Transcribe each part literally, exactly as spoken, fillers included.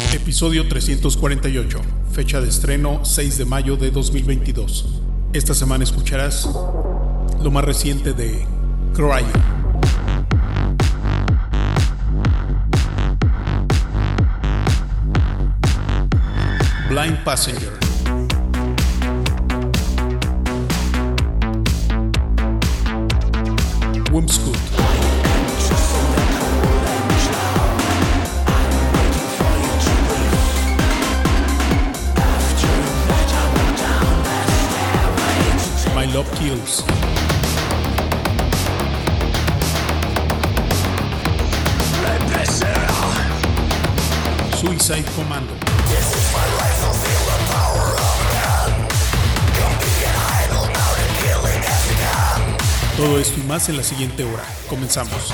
Episodio trescientos cuarenta y ocho, fecha de estreno seis de mayo de dos mil veintidós. Esta semana escucharás lo más reciente de Cryo, Blind Passenger, Wumpscut, My Love Kills, Suicide Commando. Todo esto y más en la siguiente hora. Comenzamos.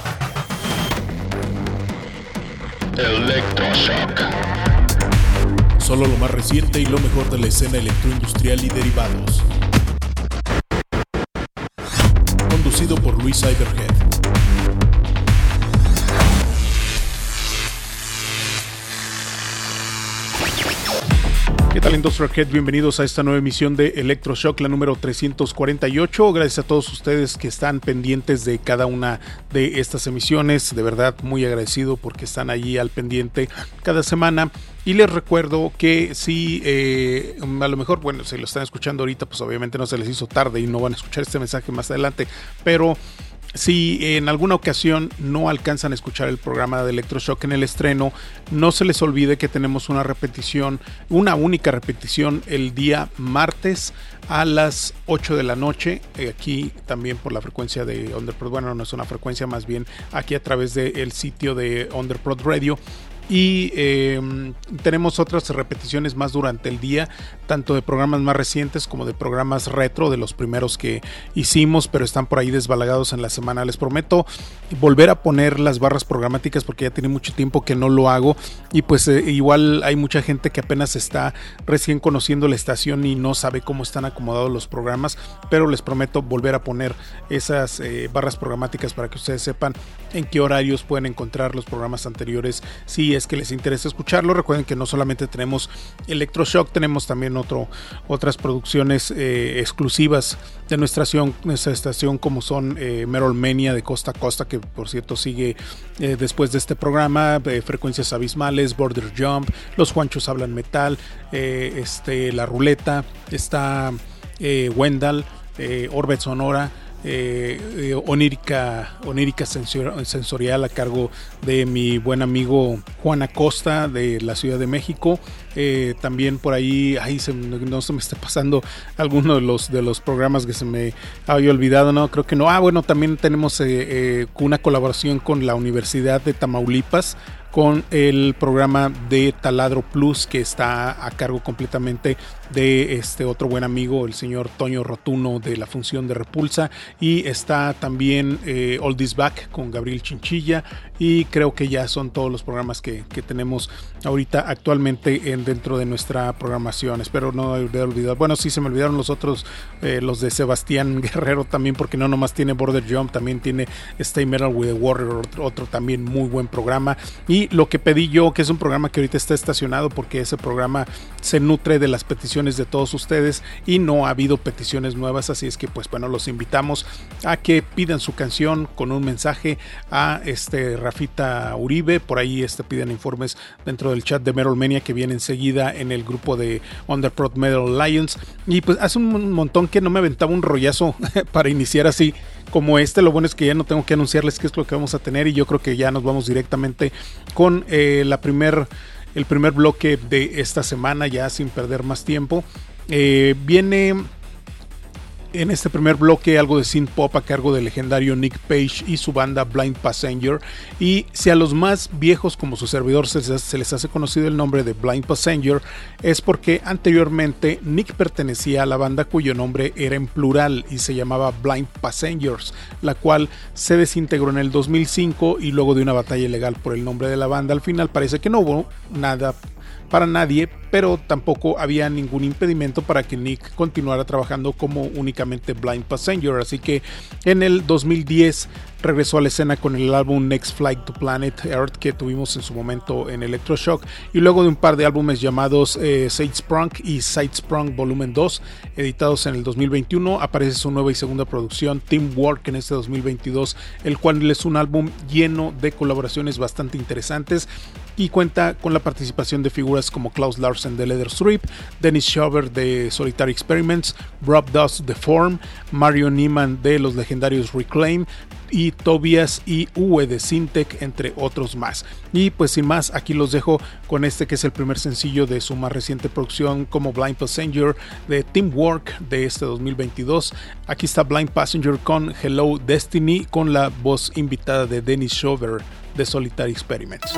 Electroshock. Solo lo más reciente y lo mejor de la escena electroindustrial y derivados. Conducido por Luis Cyberhead. ¿Qué tal, Industrial Head? Bienvenidos a esta nueva emisión de Electroshock, la número trescientos cuarenta y ocho. Gracias a todos ustedes que están pendientes de cada una de estas emisiones. De verdad, muy agradecido porque están allí al pendiente cada semana. Y les recuerdo que si eh, a lo mejor, bueno, si lo están escuchando ahorita, pues obviamente no se les hizo tarde y no van a escuchar este mensaje más adelante. Pero si en alguna ocasión no alcanzan a escuchar el programa de Electroshock en el estreno, no se les olvide que tenemos una repetición, una única repetición el día martes a las ocho de la noche, eh, aquí también por la frecuencia de Underprod, bueno, no es una frecuencia, más bien aquí a través del sitio de Underprod Radio. Y eh, tenemos otras repeticiones más durante el día, tanto de programas más recientes como de programas retro, de los primeros que hicimos, pero están por ahí desbalagados en la semana. Les prometo volver a poner las barras programáticas porque ya tiene mucho tiempo que no lo hago, y pues eh, igual hay mucha gente que apenas está recién conociendo la estación y no sabe cómo están acomodados los programas, pero les prometo volver a poner esas eh, barras programáticas para que ustedes sepan en qué horarios pueden encontrar los programas anteriores, si es que les interesa escucharlo. Recuerden que no solamente tenemos Electroshock, tenemos también otro, otras producciones eh, exclusivas de nuestra estación, nuestra estación como son eh, Metalmania de Costa a Costa, que por cierto sigue eh, después de este programa, eh, Frecuencias Abismales, Border Jump, Los Juanchos Hablan Metal, eh, este, La Ruleta, está eh, Wendell, eh, Orbit Sonora, Eh, eh, onírica, onírica sensor, sensorial a cargo de mi buen amigo Juan Acosta de la Ciudad de México. Eh, también por ahí, ahí se, no se me está pasando alguno de los de los programas que se me había olvidado, no, creo que no. Ah, bueno, también tenemos eh, eh, una colaboración con la Universidad de Tamaulipas, con el programa de Taladro Plus, que está a cargo completamente de este otro buen amigo, el señor Toño Rotuno, de la función de Repulsa, y está también eh, All This Back con Gabriel Chinchilla, y creo que ya son todos los programas que, que tenemos ahorita actualmente en, dentro de nuestra programación. Espero no haber olvidado, bueno, sí se me olvidaron los otros, eh, los de Sebastián Guerrero también, porque no nomás tiene Border Jump, también tiene Stay Metal with the Warrior, otro, otro también muy buen programa. Y Lo que pedí yo, que es un programa que ahorita está estacionado porque ese programa se nutre de las peticiones de todos ustedes y no ha habido peticiones nuevas, así es que pues bueno, los invitamos a que pidan su canción con un mensaje a este Rafita Uribe. Por ahí este piden informes dentro del chat de Metalmania, que viene enseguida en el grupo de Underprod Metal Alliance. Y pues hace un montón que no me aventaba un rollazo para iniciar así como este. Lo bueno es que ya no tengo que anunciarles qué es lo que vamos a tener, y yo creo que ya nos vamos directamente con eh, la primer, el primer bloque de esta semana, ya sin perder más tiempo. Eh, viene en este primer bloque algo de synth pop a cargo del legendario Nick Page y su banda Blind Passenger. Y si a los más viejos como su servidor se, se les hace conocido el nombre de Blind Passenger, es porque anteriormente Nick pertenecía a la banda cuyo nombre era en plural y se llamaba Blind Passengers, la cual se desintegró en el dos mil cinco, y luego de una batalla legal por el nombre de la banda, al final parece que no hubo nada para nadie, pero tampoco había ningún impedimento para que Nick continuara trabajando como únicamente Blind Passenger. Así que en el dos mil diez regresó a la escena con el álbum Next Flight to Planet Earth que tuvimos en su momento en Electroshock, y luego de un par de álbumes llamados eh, Sidesprung y Sidesprung Volumen dos, editados en el dos mil veintiuno, aparece su nueva y segunda producción Teamwork en este dos mil veintidós, el cual es un álbum lleno de colaboraciones bastante interesantes y cuenta con la participación de figuras como Klaus Larsen de Leather Strip, Dennis Schover de Solitary Experiments, Rob Dust de Form, Mario Niemann de los legendarios Reclaim y Tobias y Uwe de Syntec, entre otros más. Y pues sin más, aquí los dejo con este que es el primer sencillo de su más reciente producción como Blind Passenger de Teamwork de este dos mil veintidós. Aquí está Blind Passenger con Hello Destiny, con la voz invitada de Dennis Schover de Solitary Experiments.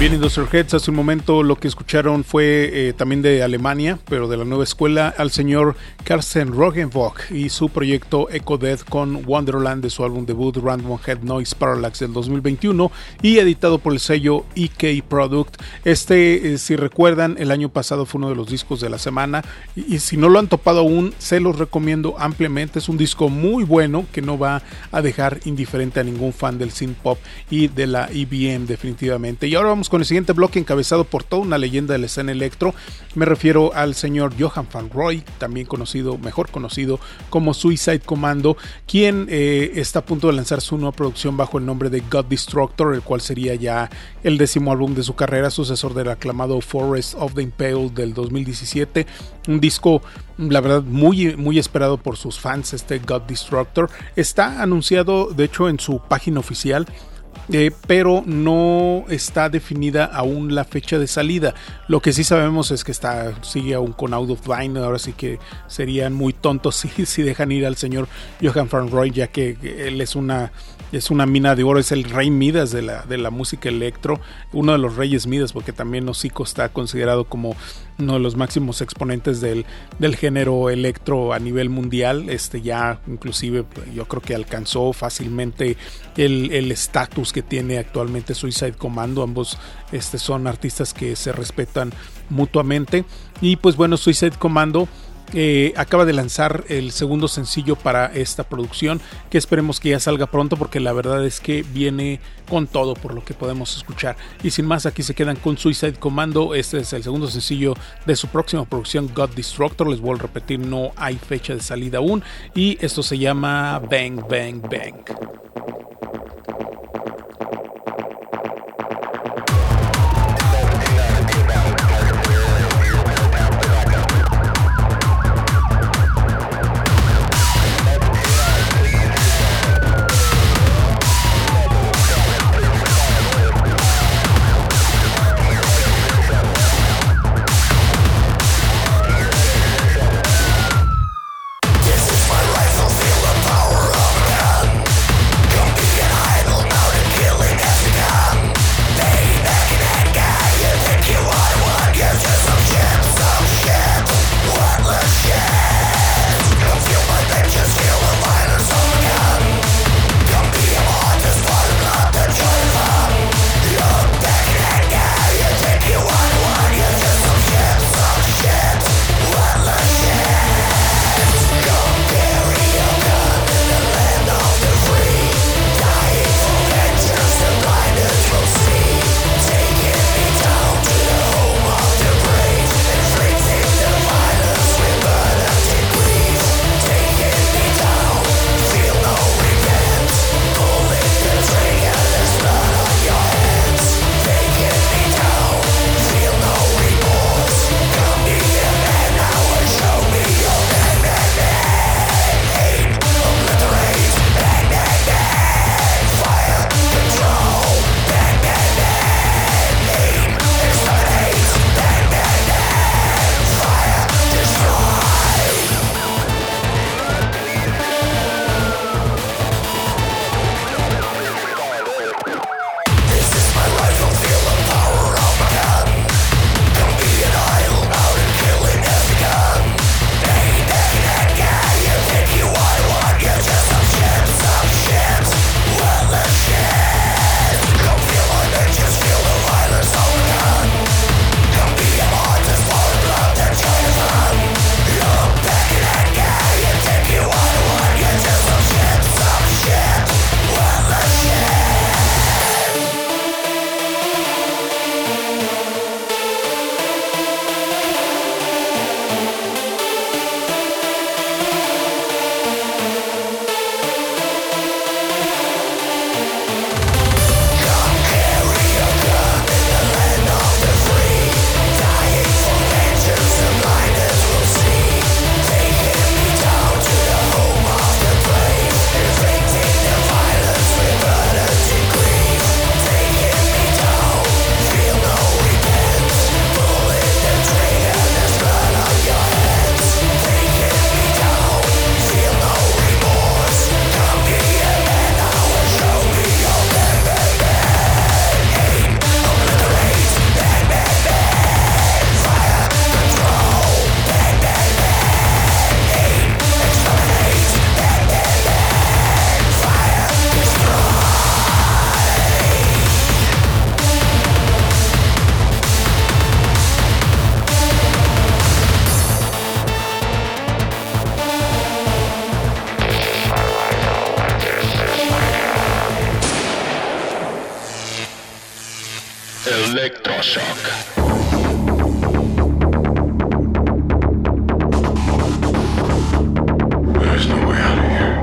Bien, Industrial Heads, hace un momento lo que escucharon fue eh, también de Alemania, pero de la nueva escuela, al señor Karsten Roggenvogt y su proyecto Echo Death con Wonderland de su álbum debut Random Head Noise Parallax del dos mil veintiuno y editado por el sello E K Product. Este, eh, si recuerdan, el año pasado fue uno de los discos de la semana y, y si no lo han topado aún, se los recomiendo ampliamente. Es un disco muy bueno que no va a dejar indiferente a ningún fan del synth pop y de la E B M definitivamente. Y ahora vamos con el siguiente bloque encabezado por toda una leyenda de la escena electro. Me refiero al señor Johan van Roy, también conocido, mejor conocido como Suicide Commando, quien eh, está a punto de lanzar su nueva producción bajo el nombre de God Destructor, el cual sería ya el décimo álbum de su carrera, sucesor del aclamado Forest of the Impaled del dos mil diecisiete. Un disco, la verdad, muy, muy esperado por sus fans, este God Destructor. Está anunciado, de hecho, en su página oficial, Eh, pero no está definida aún la fecha de salida. Lo que sí sabemos es que está, sigue aún con Out of Line. Ahora sí que serían muy tontos si, si dejan ir al señor Johan van Roy, ya que, que él es una, es una mina de oro, es el rey Midas de la, de la música electro, uno de los reyes Midas, porque también Hocico está considerado como uno de los máximos exponentes del, del género electro a nivel mundial. Este ya inclusive yo creo que alcanzó fácilmente el estatus que tiene actualmente Suicide Commando. Ambos este, son artistas que se respetan mutuamente. Y pues bueno, Suicide Commando Eh, acaba de lanzar el segundo sencillo para esta producción, que esperemos que ya salga pronto, porque la verdad es que viene con todo por lo que podemos escuchar. Y sin más, aquí se quedan con Suicide Commando. Este es el segundo sencillo de su próxima producción, God Destructor. Les vuelvo a repetir, no hay fecha de salida aún, y esto se llama Bang Bang Bang. This is my rifle, feel the power of man. Come Electroshock. There's no way out of here.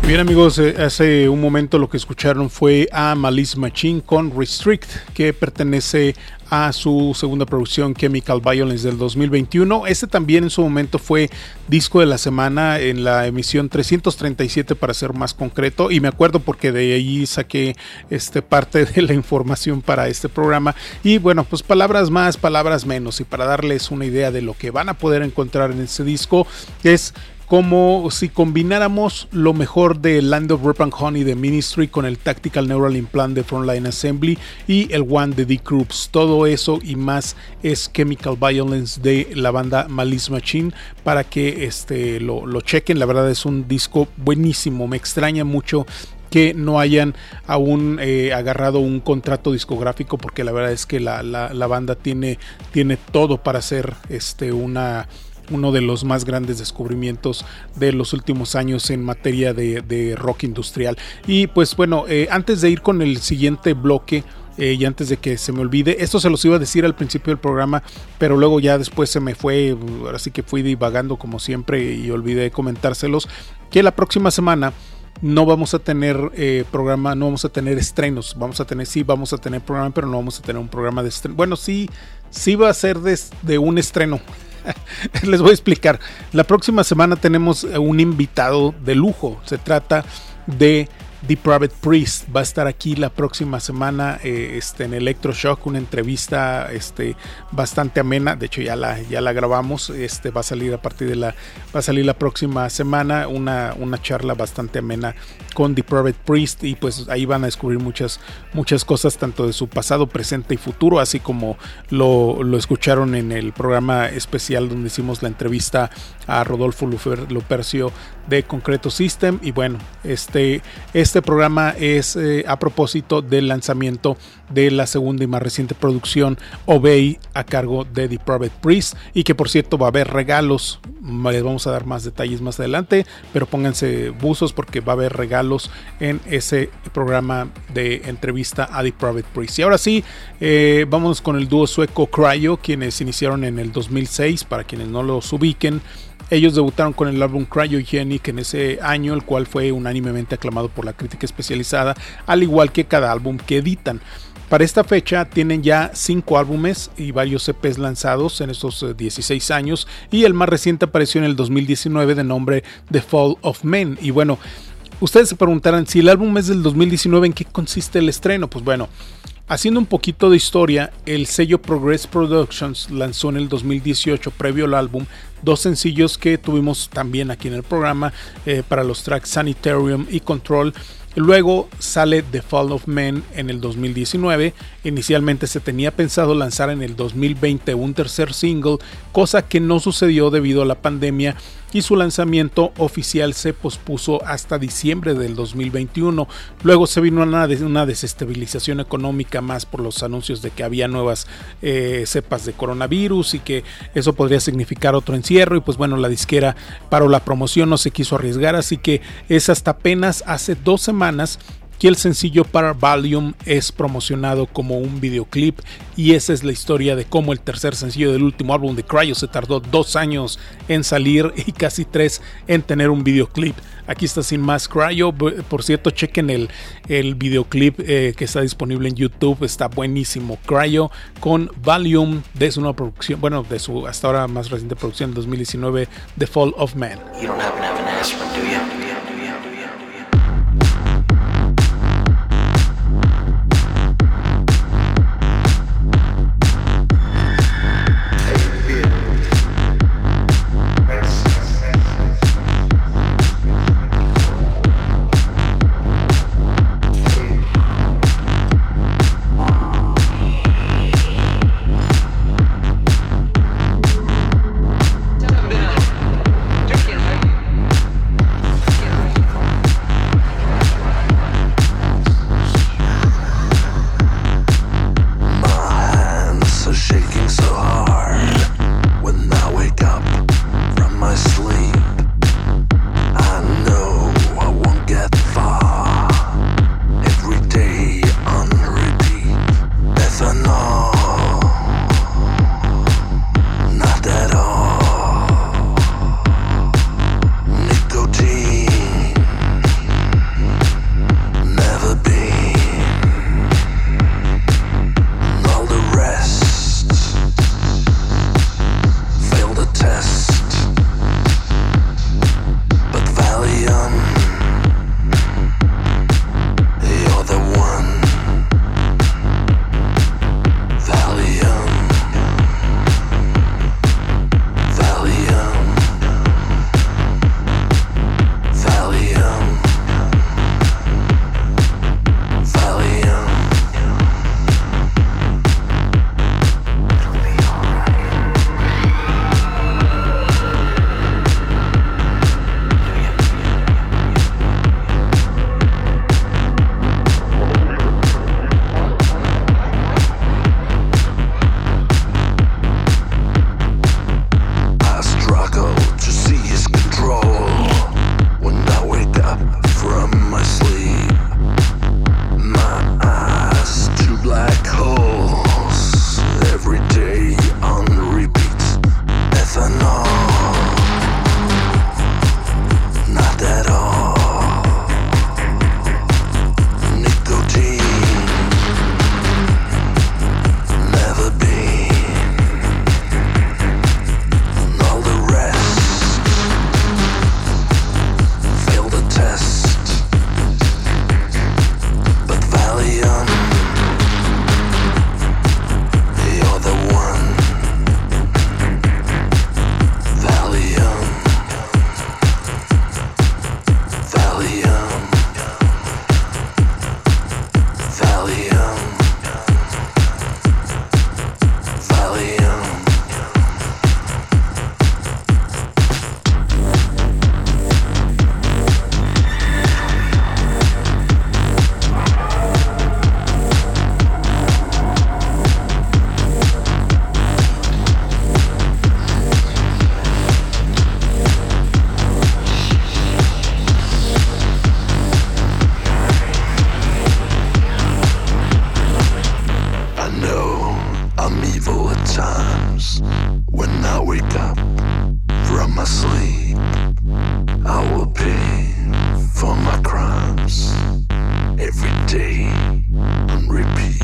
Bien amigos, eh, hace un momento lo que escucharon fue a Malice Machine con Restrict, que pertenece a su segunda producción Chemical Violence del dos mil veintiuno. Este también en su momento fue disco de la semana en la emisión trescientos treinta y siete, para ser más concreto, y me acuerdo porque de ahí saqué este, parte de la información para este programa. Y bueno, pues palabras más, palabras menos, y para darles una idea de lo que van a poder encontrar en este disco, es como si combináramos lo mejor de Land of Rope and Honey de Ministry con el Tactical Neural Implant de Frontline Assembly y el One de The Croops. Todo eso y más es Chemical Violence de la banda Malice Machine, para que este, lo, lo chequen. La verdad es un disco buenísimo. Me extraña mucho que no hayan aún eh, agarrado un contrato discográfico, porque la verdad es que la, la, la banda tiene, tiene todo para ser este, una... uno de los más grandes descubrimientos de los últimos años en materia de, de rock industrial. Y pues bueno, eh, antes de ir con el siguiente bloque, eh, y antes de que se me olvide, esto se los iba a decir al principio del programa, pero luego ya después se me fue, ahora sí que fui divagando como siempre y olvidé comentárselos, que la próxima semana no vamos a tener eh, programa, no vamos a tener estrenos, vamos a tener, sí vamos a tener programa, pero no vamos a tener un programa de estreno. Bueno, sí, sí va a ser de, de un estreno. Les voy a explicar. La próxima semana tenemos un invitado de lujo. Se trata de The Private Priest. Va a estar aquí la próxima semana eh, este, en Electroshock, una entrevista este, bastante amena. De hecho ya la, ya la grabamos. Este, va a salir a partir de la va a salir la próxima semana una, una charla bastante amena con The Private Priest, y pues ahí van a descubrir muchas, muchas cosas, tanto de su pasado, presente y futuro, así como lo, lo escucharon en el programa especial donde hicimos la entrevista a Rodolfo Lupercio de Concreto System. Y bueno, este, este programa es eh, a propósito del lanzamiento de la segunda y más reciente producción Obey, a cargo de The Private Priest, y que por cierto va a haber regalos. Les vamos a dar más detalles más adelante, pero pónganse buzos porque va a haber regalos en ese programa de entrevista a The Private Priest. Y ahora sí, eh, vamos con el dúo sueco Cryo, quienes iniciaron en el dos mil seis, para quienes no los ubiquen. Ellos debutaron con el álbum Cryogenic en ese año, el cual fue unánimemente aclamado por la crítica especializada, al igual que cada álbum que editan. Para esta fecha tienen ya cinco álbumes y varios E Pes lanzados en estos dieciséis años, y el más reciente apareció en el dos mil diecinueve de nombre The Fall of Men. Y bueno, ustedes se preguntarán, si el álbum es del dos mil diecinueve, ¿en qué consiste el estreno? Pues bueno, haciendo un poquito de historia, el sello Progress Productions lanzó en el dos mil dieciocho, previo al álbum, dos sencillos que tuvimos también aquí en el programa eh, para los tracks Sanitarium y Control. Luego sale The Fall of Men en el dos mil diecinueve. Inicialmente se tenía pensado lanzar en el dos mil veinte un tercer single, cosa que no sucedió debido a la pandemia, y su lanzamiento oficial se pospuso hasta diciembre del dos mil veintiuno. Luego se vino una, una desestabilización económica más por los anuncios de que había nuevas eh, cepas de coronavirus y que eso podría significar otro encierro, y pues bueno, la disquera paró la promoción, no se quiso arriesgar, así que es hasta apenas hace dos semanas que el sencillo para Valium es promocionado como un videoclip, y esa es la historia de cómo el tercer sencillo del último álbum de Cryo se tardó dos años en salir y casi tres en tener un videoclip. Aquí está sin más Cryo. Por cierto, chequen el, el videoclip eh, que está disponible en YouTube, está buenísimo. Cryo con Valium, de su nueva producción, bueno, de su hasta ahora más reciente producción dos mil diecinueve, The Fall of Man. You don't happen to have an aspirin, do you? Get sleep, I will pay for my crimes every day on repeat.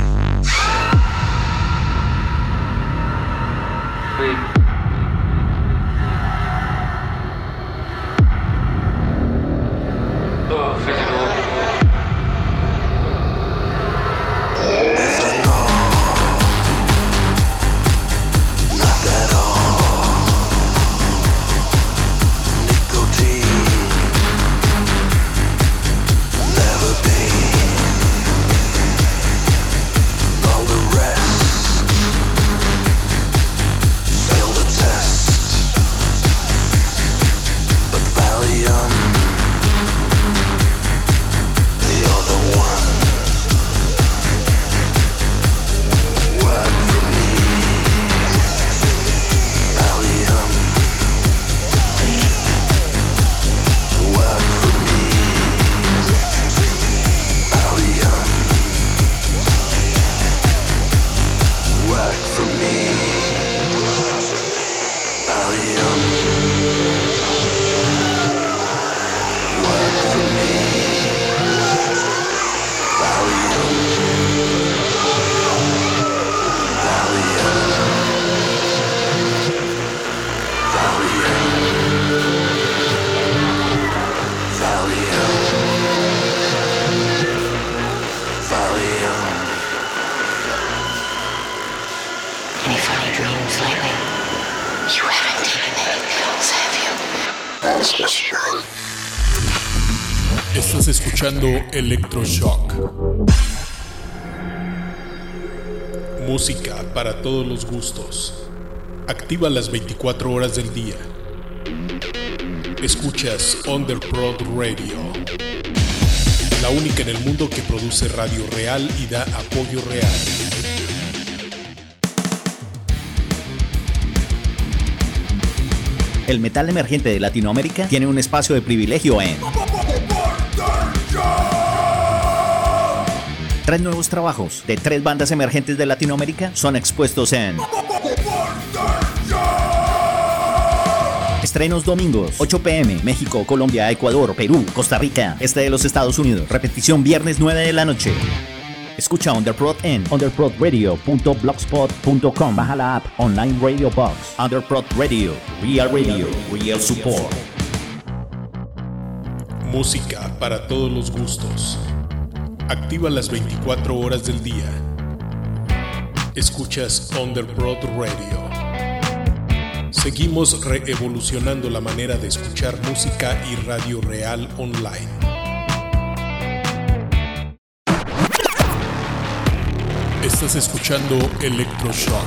Estás escuchando Electroshock. Música para todos los gustos. Activa las veinticuatro horas del día. Escuchas Underprod Radio, la única en el mundo que produce radio real y da apoyo real. El metal emergente de Latinoamérica tiene un espacio de privilegio en tres nuevos trabajos de tres bandas emergentes de Latinoamérica son expuestos en estrenos domingos, ocho p m, México, Colombia, Ecuador, Perú, Costa Rica, este de los Estados Unidos. Repetición viernes nueve de la noche. Escucha Underprod en underprod radio punto blogspot punto com. Baja la app Online Radio Box. Underprod Radio, Real Radio, Real Support. Música para todos los gustos. Activa las veinticuatro horas del día. Escuchas Underprod Radio. Seguimos reevolucionando la manera de escuchar música y radio real online. Estás escuchando Electroshock.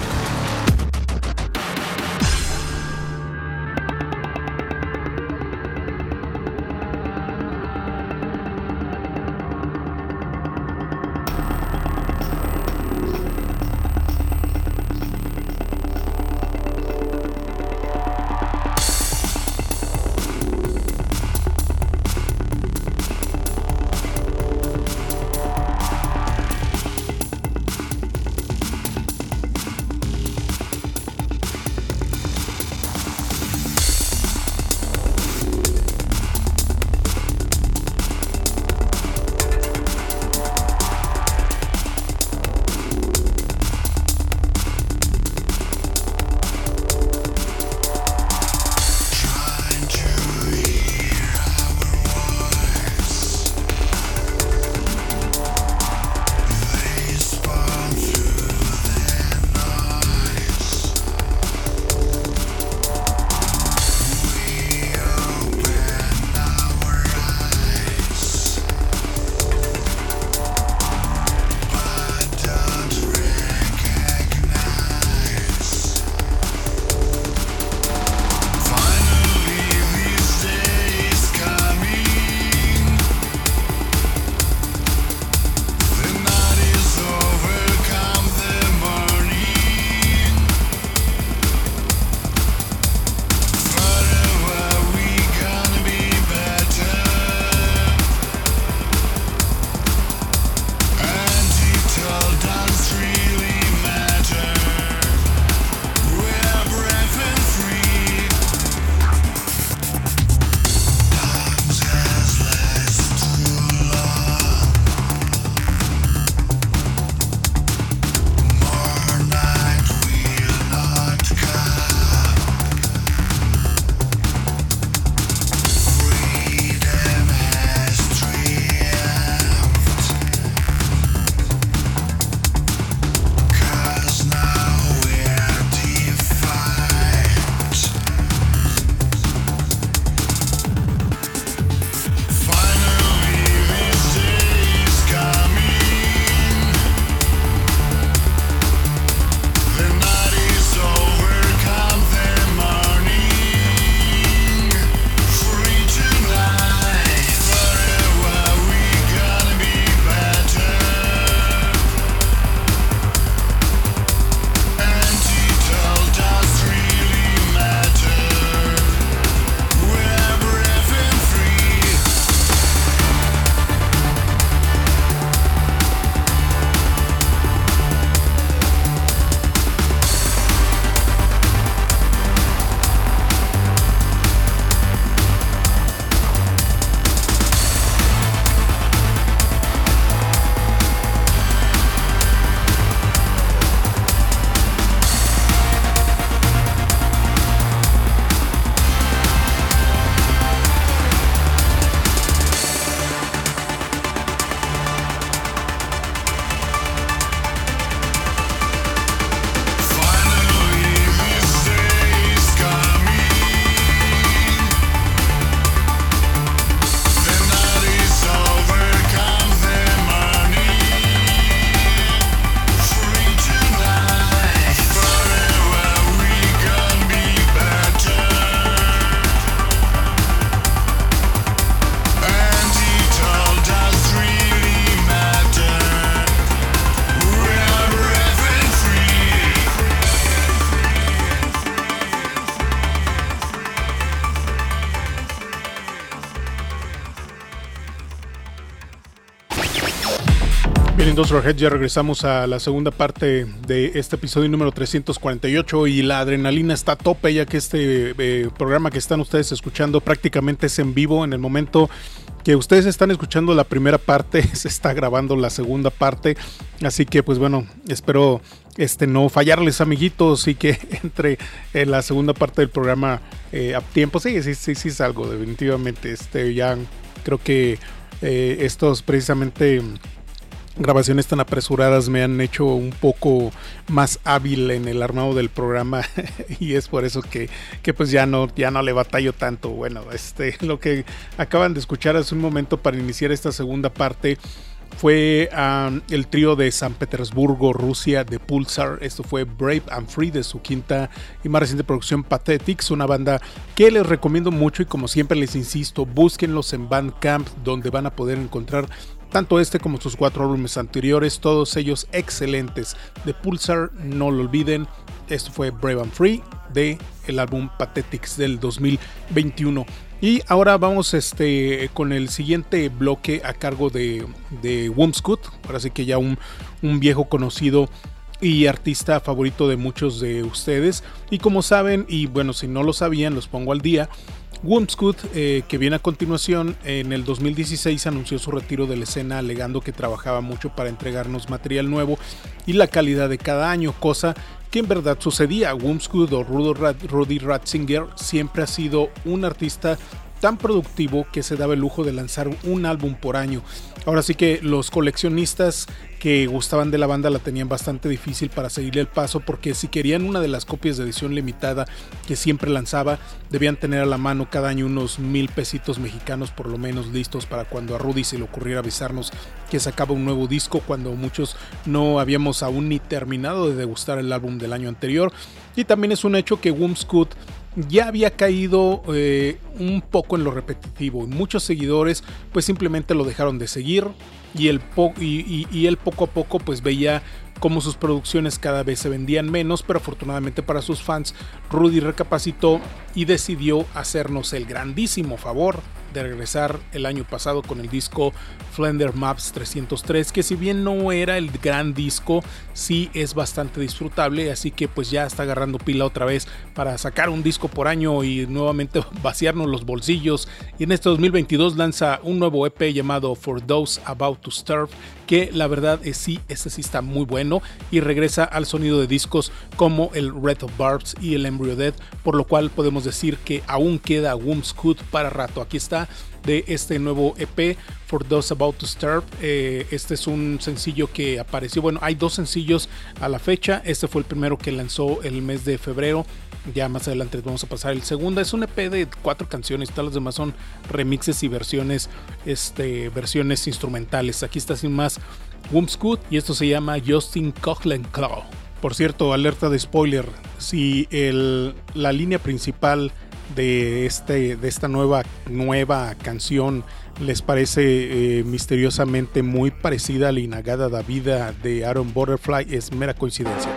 Bien, Industrial Head, ya regresamos a la segunda parte de este episodio número trescientos cuarenta y ocho y la adrenalina está a tope, ya que este eh, programa que están ustedes escuchando prácticamente es en vivo. En el momento que ustedes están escuchando la primera parte, se está grabando la segunda parte, así que pues bueno, espero este no fallarles, amiguitos, y que entre en la segunda parte del programa eh, a tiempo. Sí, sí, sí, sí salgo definitivamente. Este, ya creo que eh, estos precisamente grabaciones tan apresuradas me han hecho un poco más hábil en el armado del programa y es por eso que, que pues ya no, ya no le batallo tanto. Bueno, este, lo que acaban de escuchar hace un momento para iniciar esta segunda parte fue um, el trío de San Petersburgo, Rusia, de Pulsar. Esto fue Brave and Free, de su quinta y más reciente producción Pathetics, una banda que les recomiendo mucho y como siempre les insisto, búsquenlos en Bandcamp, donde van a poder encontrar tanto este como sus cuatro álbumes anteriores, todos ellos excelentes. De Pulsar, no lo olviden, esto fue Brave and Free de el álbum Pathetics del dos mil veintiuno. Y ahora vamos este, con el siguiente bloque a cargo de, de Wumpscut, ahora sí que ya un, un viejo conocido y artista favorito de muchos de ustedes. Y como saben, y bueno, si no lo sabían, los pongo al día. Wumpscut, eh, que viene a continuación, en el dos mil dieciséis anunció su retiro de la escena, alegando que trabajaba mucho para entregarnos material nuevo y la calidad de cada año, cosa que en verdad sucedía. Wumpscut o Rudy Ratzinger siempre ha sido un artista tan productivo que se daba el lujo de lanzar un álbum por año. Ahora sí que los coleccionistas que gustaban de la banda la tenían bastante difícil para seguirle el paso, porque si querían una de las copias de edición limitada que siempre lanzaba, debían tener a la mano cada año unos mil pesitos mexicanos por lo menos listos para cuando a Rudy se le ocurriera avisarnos que sacaba un nuevo disco, cuando muchos no habíamos aún ni terminado de degustar el álbum del año anterior. Y también es un hecho que Wumpscut ya había caído eh, un poco en lo repetitivo y muchos seguidores pues simplemente lo dejaron de seguir y, el po- y, y, y él poco a poco pues veía cómo sus producciones cada vez se vendían menos, pero afortunadamente para sus fans Rudy recapacitó y decidió hacernos el grandísimo favor de regresar el año pasado con el disco Flender Maps trescientos tres, que si bien no era el gran disco, sí es bastante disfrutable, así que pues ya está agarrando pila otra vez para sacar un disco por año y nuevamente vaciarnos los bolsillos. Y en este dos mil veintidós lanza un nuevo E P llamado For Those About to Starve, que la verdad es sí, este sí está muy bueno y regresa al sonido de discos como el Red of Barbs y el Embryo Dead, por lo cual podemos decir que aún queda Wumpscut para rato. Aquí está de este nuevo E P, For Those About to Starve. Eh, este es un sencillo que apareció, bueno, hay dos sencillos a la fecha. Este fue el primero que lanzó el mes de febrero. Ya más adelante vamos a pasar el segundo. Es un E P de cuatro canciones, todas las demás son remixes y versiones, este, versiones instrumentales. Aquí está sin más Wumpscut y esto se llama Justin Coughlin-Claw. Por cierto, alerta de spoiler, si el, la línea principal de, este, de esta nueva, nueva canción les parece eh, misteriosamente muy parecida a la Inagada da Vida de Aaron Butterfly, es mera coincidencia.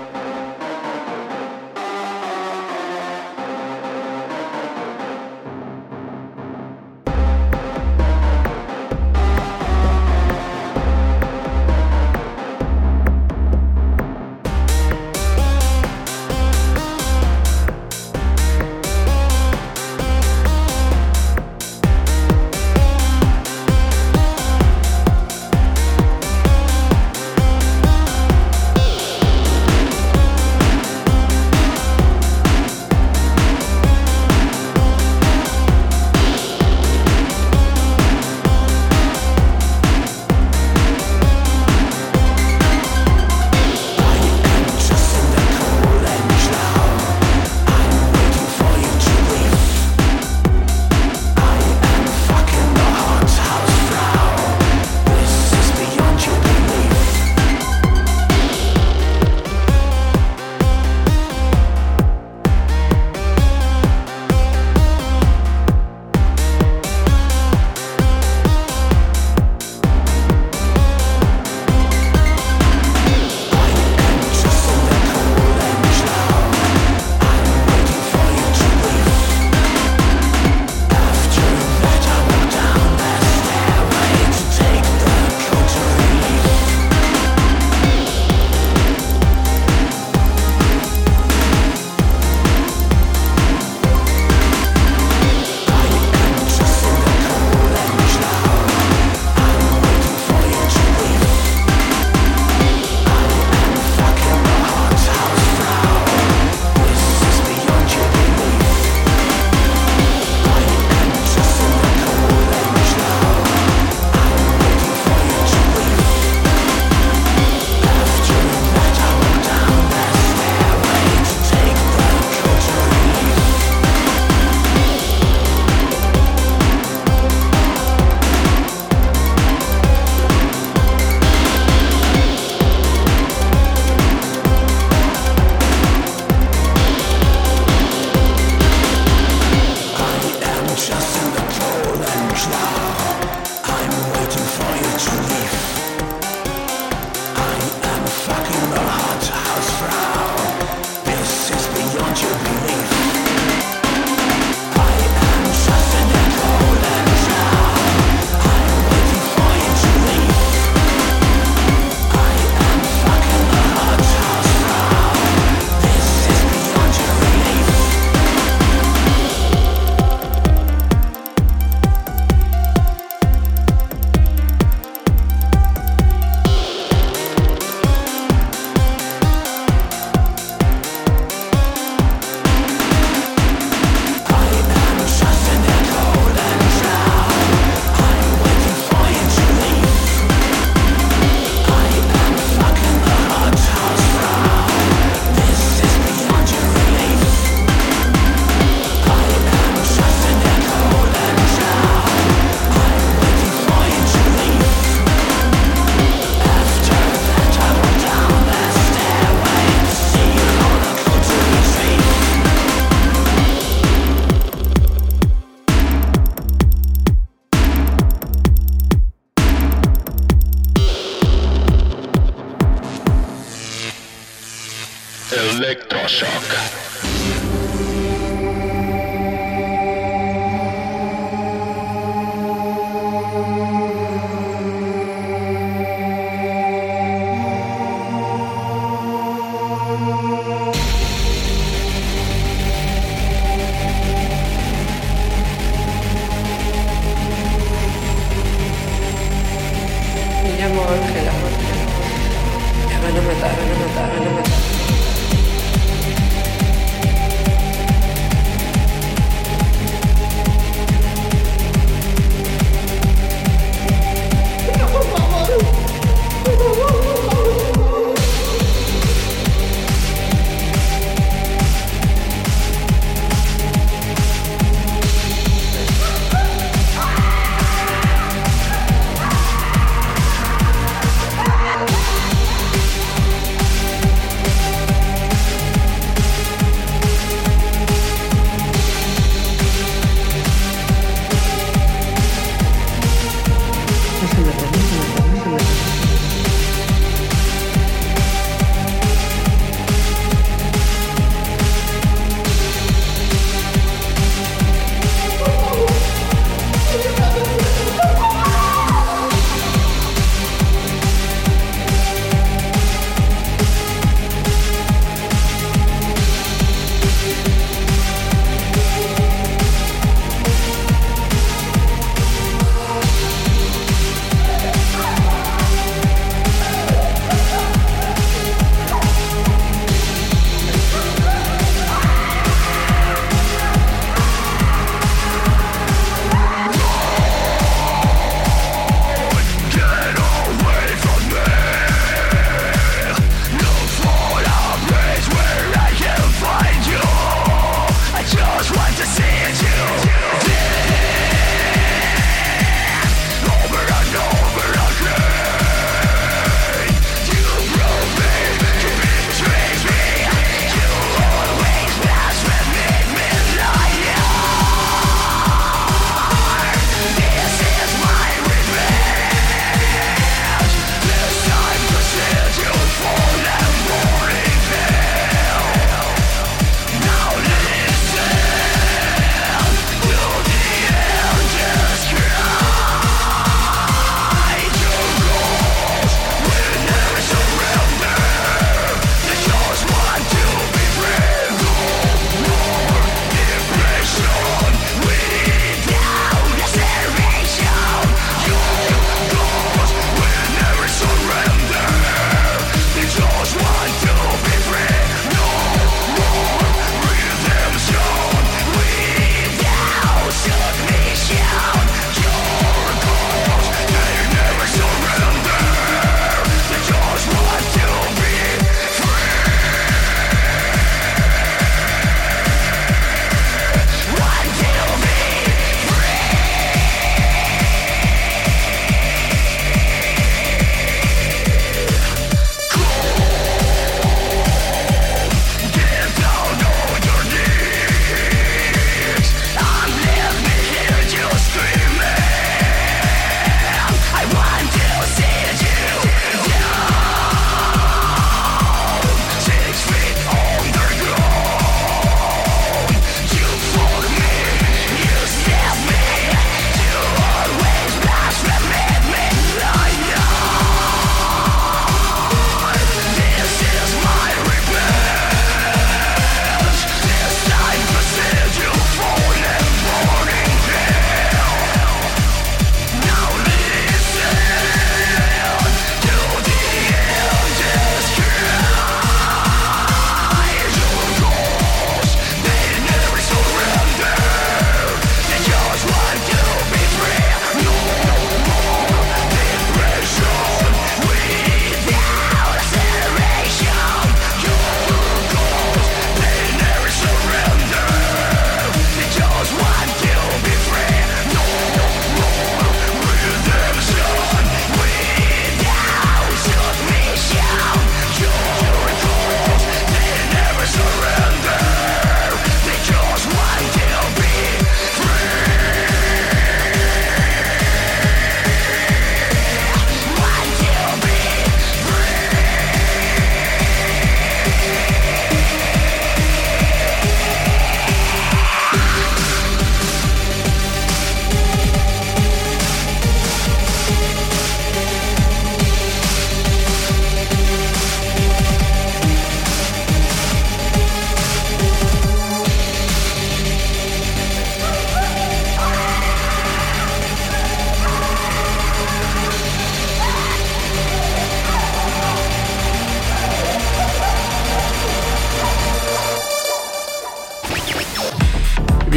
Electroshock. Me llamo Ángela. Me van a matar, van a matar, van a matar.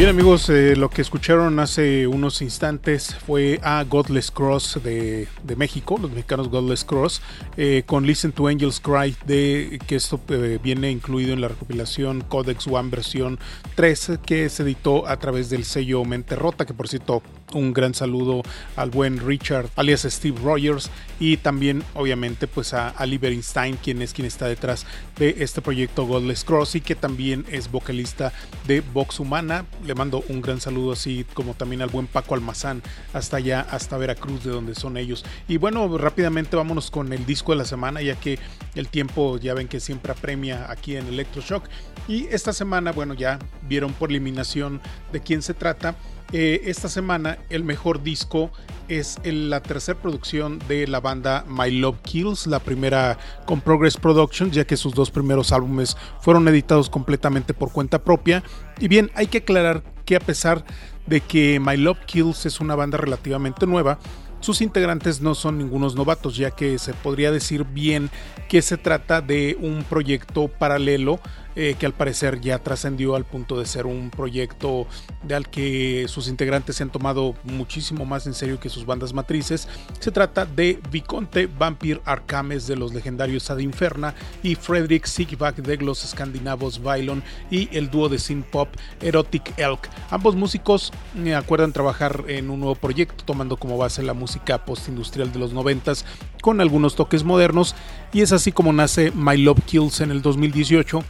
Bien amigos, eh, lo que escucharon hace unos instantes fue a Godless Cross de, de México, los mexicanos Godless Cross, eh, con Listen to Angels Cry, de, que esto eh, viene incluido en la recopilación Codex One versión tres, que se editó a través del sello Mente Rota, que por cierto un gran saludo al buen Richard alias Steve Rogers, y también obviamente pues a Ali Bernstein, quien es quien está detrás de este proyecto Godless Cross y que también es vocalista de Vox Humana. Le mando un gran saludo, así como también al buen Paco Almazán hasta allá, hasta Veracruz, de donde son ellos. Y bueno, rápidamente vámonos con el disco de la semana, ya que el tiempo ya ven que siempre apremia aquí en Electroshock, y esta semana bueno ya vieron por eliminación de quién se trata. Eh, esta semana el mejor disco es el, la tercera producción de la banda My Love Kills, la primera con Progress Productions, ya que sus dos primeros álbumes fueron editados completamente por cuenta propia. Y bien, hay que aclarar que a pesar de que My Love Kills es una banda relativamente nueva, sus integrantes no son ningunos novatos, ya que se podría decir bien que se trata de un proyecto paralelo eh, que al parecer ya trascendió al punto de ser un proyecto de al que sus integrantes se han tomado muchísimo más en serio que sus bandas matrices. Se trata de Visconte Vampir Arcames de los legendarios Ad Inferna y Fredrik Sigvak de los escandinavos Vylon y el dúo de synth pop Erotic Elk. Ambos músicos me acuerdan trabajar en un nuevo proyecto tomando como base la música postindustrial de los noventas con algunos toques modernos, y es así como nace My Love Kills en el dos mil dieciocho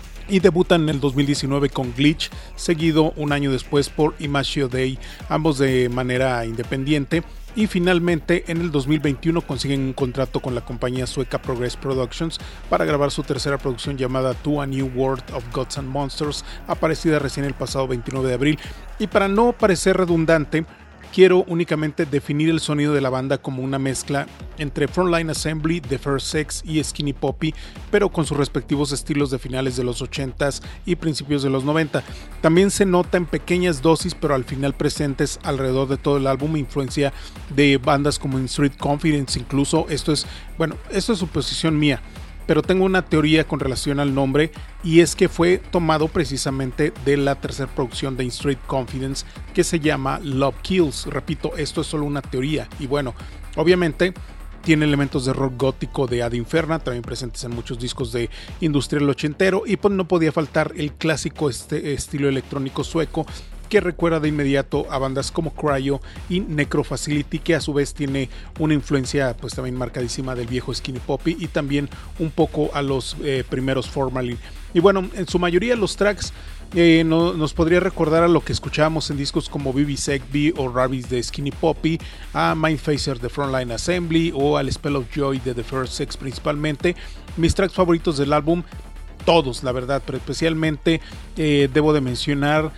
y debutan en el dos mil diecinueve con Glitch, seguido un año después por Imagio Dei, ambos de manera independiente, y finalmente en el dos mil veintiuno consiguen un contrato con la compañía sueca Progress Productions para grabar su tercera producción llamada To a New World of Gods and Monsters, aparecida recién el pasado veintinueve de abril. Y para no parecer redundante, quiero únicamente definir el sonido de la banda como una mezcla entre Frontline Assembly, The First Sex y Skinny Puppy, pero con sus respectivos estilos de finales de los ochentas y principios de los noventa. También se nota en pequeñas dosis, pero al final presentes alrededor de todo el álbum, influencia de bandas como In Street Confidence. Incluso esto es, bueno, esto es suposición mía, pero tengo una teoría con relación al nombre, y es que fue tomado precisamente de la tercera producción de In Street Confidence, que se llama Love Kills. Repito, esto es solo una teoría, y bueno, obviamente tiene elementos de rock gótico de Ad Inferna, también presentes en muchos discos de industrial ochentero, y pues no podía faltar el clásico este estilo electrónico sueco, que recuerda de inmediato a bandas como Cryo y Necro Facility, que a su vez tiene una influencia pues también marcadísima del viejo Skinny Puppy y también un poco a los eh, primeros Formalin. Y bueno, en su mayoría los tracks eh, no, nos podría recordar a lo que escuchábamos en discos como Vivisectv o Rabbids de Skinny Puppy, a Mindphaser de Frontline Assembly o al Spell of Joy de The First Sex principalmente. Mis tracks favoritos del álbum, todos la verdad, pero especialmente eh, debo de mencionar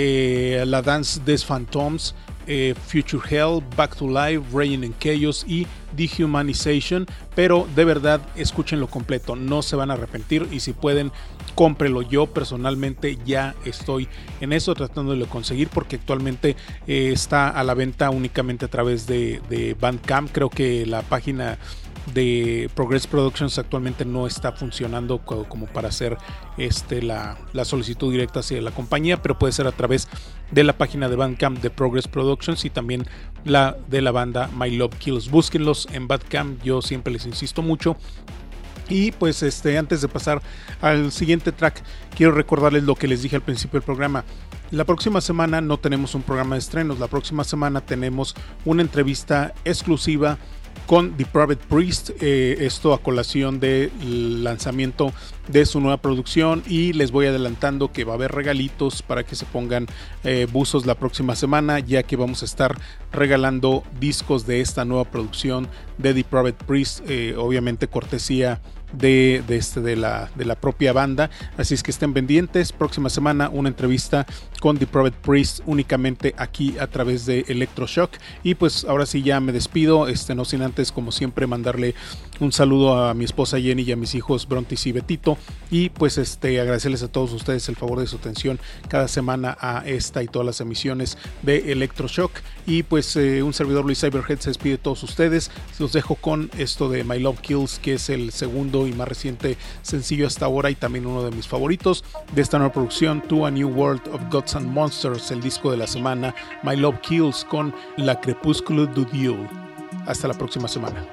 eh, La Dance des Phantoms, eh, Future Hell, Back to Life, Reign in Chaos y Dehumanization, pero de verdad escúchenlo completo, no se van a arrepentir, y si pueden cómprelo. Yo personalmente ya estoy en eso, tratando de conseguir, porque actualmente eh, está a la venta únicamente a través de, de Bandcamp. Creo que la página de Progress Productions actualmente no está funcionando como para hacer este, la, la solicitud directa hacia la compañía, pero puede ser a través de la página de Bandcamp de Progress Productions y también la de la banda My Love Kills. Búsquenlos en Bandcamp, yo siempre les insisto mucho. Y pues este, antes de pasar al siguiente track, quiero recordarles lo que les dije al principio del programa. La próxima semana no tenemos un programa de estrenos, la próxima semana tenemos una entrevista exclusiva con Depraved Priest, eh, esto a colación del lanzamiento de su nueva producción, y les voy adelantando que va a haber regalitos para que se pongan eh, buzos la próxima semana, ya que vamos a estar regalando discos de esta nueva producción de Depraved Priest, eh, obviamente cortesía de, de, este, de, la, de la propia banda, así es que estén pendientes. Próxima semana una entrevista con Depraved Priest únicamente aquí a través de Electroshock. Y pues ahora sí ya me despido, este, no sin antes como siempre mandarle un saludo a mi esposa Jenny y a mis hijos Brontis y Betito, y pues este agradecerles a todos ustedes el favor de su atención cada semana a esta y todas las emisiones de Electroshock. Y pues eh, un servidor Luis Cyberhead se despide de todos ustedes. Los dejo con esto de My Love Kills, que es el segundo y más reciente sencillo hasta ahora y también uno de mis favoritos de esta nueva producción, To a New World of Gods and Monsters, el disco de la semana, My Love Kills con La Crepúsculo du Dieu. Hasta la próxima semana.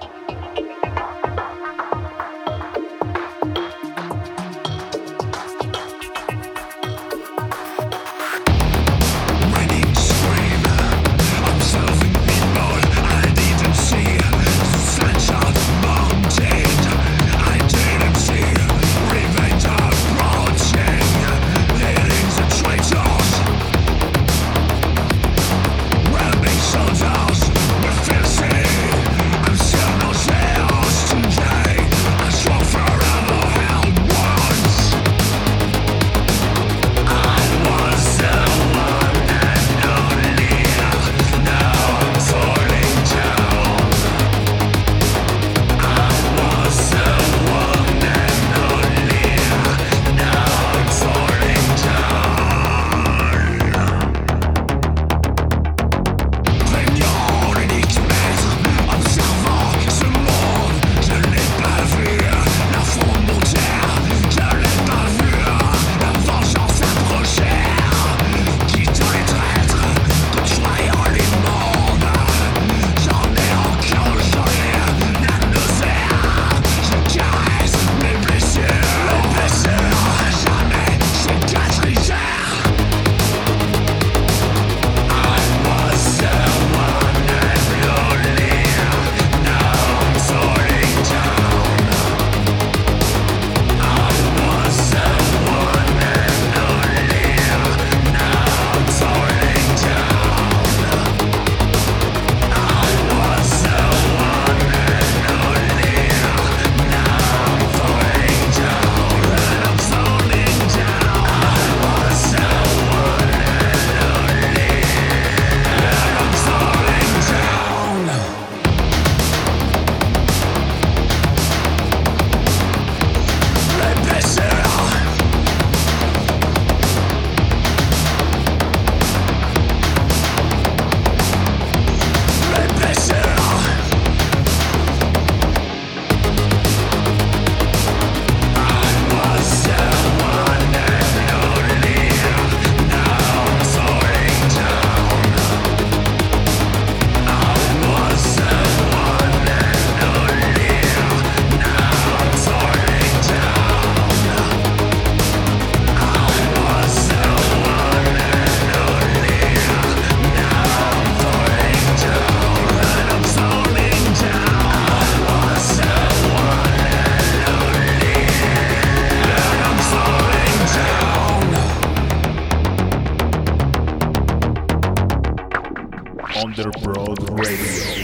Underbroad Radio.